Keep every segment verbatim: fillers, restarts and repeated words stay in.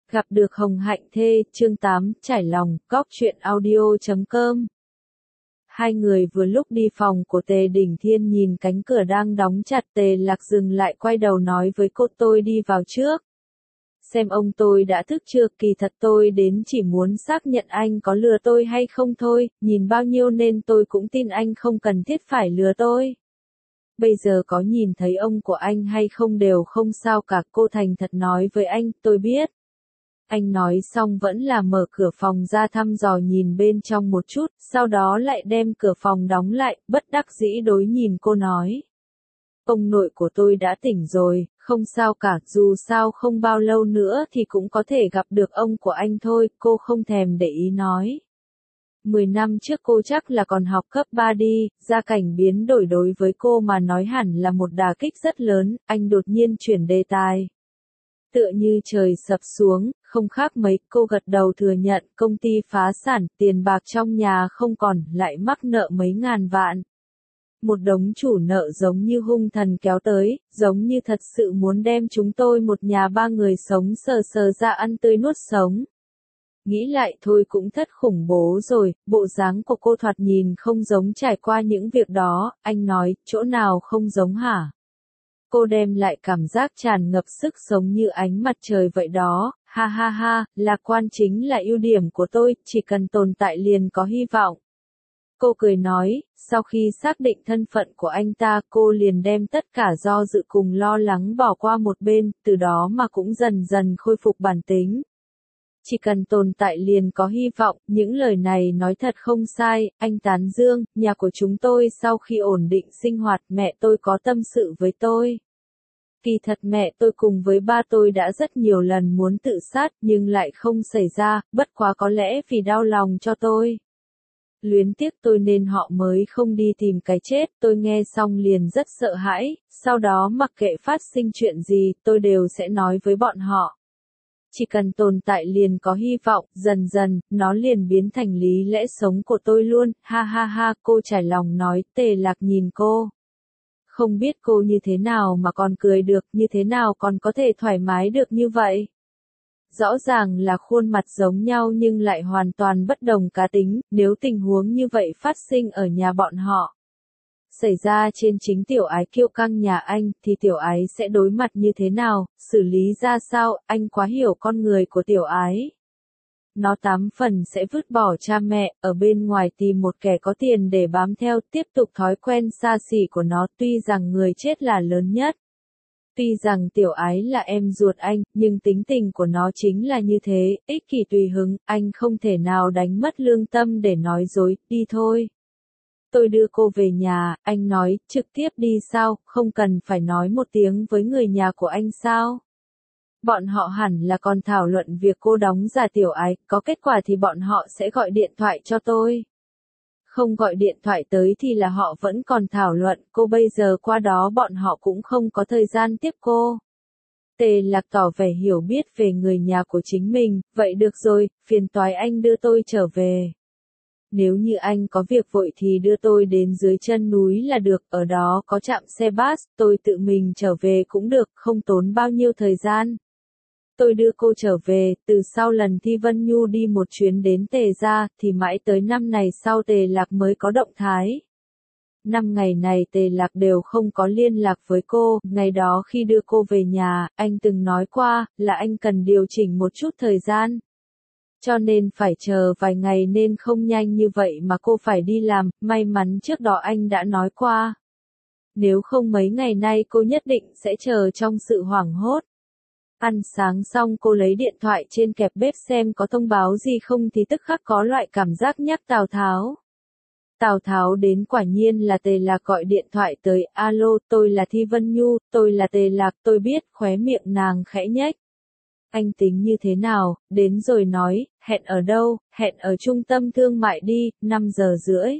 Gặp được Hồng Hạnh Thê, chương tám, trải lòng, góc truyện audio chấm com. Hai người vừa lúc đi phòng của Tề Đỉnh Thiên nhìn cánh cửa đang đóng chặt, Tề Lạc dừng lại quay đầu nói với cô tôi đi vào trước. Xem ông tôi đã thức chưa, kỳ thật tôi đến chỉ muốn xác nhận anh có lừa tôi hay không thôi, nhìn bao nhiêu nên tôi cũng tin anh không cần thiết phải lừa tôi. Bây giờ có nhìn thấy ông của anh hay không đều không sao cả, cô thành thật nói với anh, tôi biết. Anh nói xong vẫn là mở cửa phòng ra thăm dò nhìn bên trong một chút, sau đó lại đem cửa phòng đóng lại, bất đắc dĩ đối nhìn cô nói. Ông nội của tôi đã tỉnh rồi, không sao cả, dù sao không bao lâu nữa thì cũng có thể gặp được ông của anh thôi, cô không thèm để ý nói. Mười năm trước cô chắc là còn học cấp ba đi, gia cảnh biến đổi đối với cô mà nói hẳn là một đả kích rất lớn, anh đột nhiên chuyển đề tài. Tựa như trời sập xuống, không khác mấy, cô gật đầu thừa nhận công ty phá sản, tiền bạc trong nhà không còn, lại mắc nợ mấy ngàn vạn. Một đống chủ nợ giống như hung thần kéo tới, giống như thật sự muốn đem chúng tôi một nhà ba người sống sờ sờ ra ăn tươi nuốt sống. Nghĩ lại thôi cũng thất khủng bố rồi, bộ dáng của cô thoạt nhìn không giống trải qua những việc đó, anh nói, chỗ nào không giống hả? Cô đem lại cảm giác tràn ngập sức sống như ánh mặt trời vậy đó, ha ha ha, lạc quan chính là ưu điểm của tôi, chỉ cần tồn tại liền có hy vọng. Cô cười nói, sau khi xác định thân phận của anh ta cô liền đem tất cả do dự cùng lo lắng bỏ qua một bên, từ đó mà cũng dần dần khôi phục bản tính. Chỉ cần tồn tại liền có hy vọng, những lời này nói thật không sai, anh tán dương, nhà của chúng tôi sau khi ổn định sinh hoạt mẹ tôi có tâm sự với tôi. Kỳ thật mẹ tôi cùng với ba tôi đã rất nhiều lần muốn tự sát nhưng lại không xảy ra, bất quá có lẽ vì đau lòng cho tôi. Luyến tiếc tôi nên họ mới không đi tìm cái chết, tôi nghe xong liền rất sợ hãi, sau đó mặc kệ phát sinh chuyện gì tôi đều sẽ nói với bọn họ. Chỉ cần tồn tại liền có hy vọng, dần dần, nó liền biến thành lý lẽ sống của tôi luôn, ha ha ha, cô trải lòng nói, Tề Lạc nhìn cô. Không biết cô như thế nào mà còn cười được, như thế nào còn có thể thoải mái được như vậy. Rõ ràng là khuôn mặt giống nhau nhưng lại hoàn toàn bất đồng cá tính, nếu tình huống như vậy phát sinh ở nhà bọn họ. Xảy ra trên chính tiểu ái kiêu căng nhà anh thì tiểu ái sẽ đối mặt như thế nào, xử lý ra sao, anh quá hiểu con người của tiểu ái. Nó tám phần sẽ vứt bỏ cha mẹ, ở bên ngoài tìm một kẻ có tiền để bám theo, tiếp tục thói quen xa xỉ của nó, tuy rằng người chết là lớn nhất. Tuy rằng tiểu ái là em ruột anh, nhưng tính tình của nó chính là như thế, ích kỷ tùy hứng, anh không thể nào đánh mất lương tâm để nói dối, đi thôi. Tôi đưa cô về nhà, anh nói, trực tiếp đi sao, không cần phải nói một tiếng với người nhà của anh sao? Bọn họ hẳn là còn thảo luận việc cô đóng giả tiểu ái, có kết quả thì bọn họ sẽ gọi điện thoại cho tôi. Không gọi điện thoại tới thì là họ vẫn còn thảo luận, cô bây giờ qua đó bọn họ cũng không có thời gian tiếp cô. Tề Lạc tỏ vẻ hiểu biết về người nhà của chính mình, vậy được rồi, phiền toái anh đưa tôi trở về. Nếu như anh có việc vội thì đưa tôi đến dưới chân núi là được, ở đó có trạm xe bus, tôi tự mình trở về cũng được, không tốn bao nhiêu thời gian. Tôi đưa cô trở về, từ sau lần Thi Vân Nhu đi một chuyến đến Tề gia, thì mãi tới năm này sau Tề Lạc mới có động thái. Năm ngày này Tề Lạc đều không có liên lạc với cô, ngày đó khi đưa cô về nhà, anh từng nói qua, là anh cần điều chỉnh một chút thời gian. Cho nên phải chờ vài ngày nên không nhanh như vậy mà cô phải đi làm, may mắn trước đó anh đã nói qua. Nếu không mấy ngày nay cô nhất định sẽ chờ trong sự hoảng hốt. Ăn sáng xong cô lấy điện thoại trên kẹp bếp xem có thông báo gì không thì tức khắc có loại cảm giác nhắc Tào Tháo. Tào Tháo đến quả nhiên là Tề Lạc gọi điện thoại tới, alo, tôi là Thi Vân Nhu, tôi là Tề Lạc, tôi biết, khóe miệng nàng khẽ nhếch. Anh tính như thế nào, đến rồi nói, hẹn ở đâu, hẹn ở trung tâm thương mại đi, năm giờ rưỡi.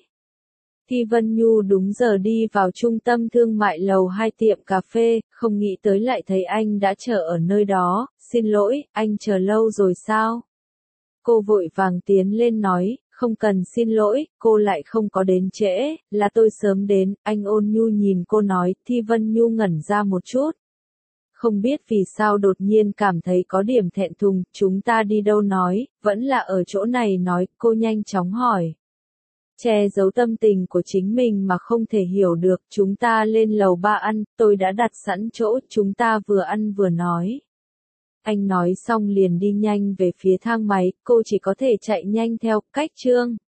Thi Vân Nhu đúng giờ đi vào trung tâm thương mại lầu hai tiệm cà phê, không nghĩ tới lại thấy anh đã chờ ở nơi đó, xin lỗi, anh chờ lâu rồi sao? Cô vội vàng tiến lên nói, không cần xin lỗi, cô lại không có đến trễ, là tôi sớm đến, anh ôn nhu nhìn cô nói, Thi Vân Nhu ngẩn ra một chút. Không biết vì sao đột nhiên cảm thấy có điểm thẹn thùng, chúng ta đi đâu nói, vẫn là ở chỗ này nói, cô nhanh chóng hỏi. Che giấu tâm tình của chính mình mà không thể hiểu được, chúng ta lên lầu ba ăn, tôi đã đặt sẵn chỗ, chúng ta vừa ăn vừa nói. Anh nói xong liền đi nhanh về phía thang máy, cô chỉ có thể chạy nhanh theo, cách Trương.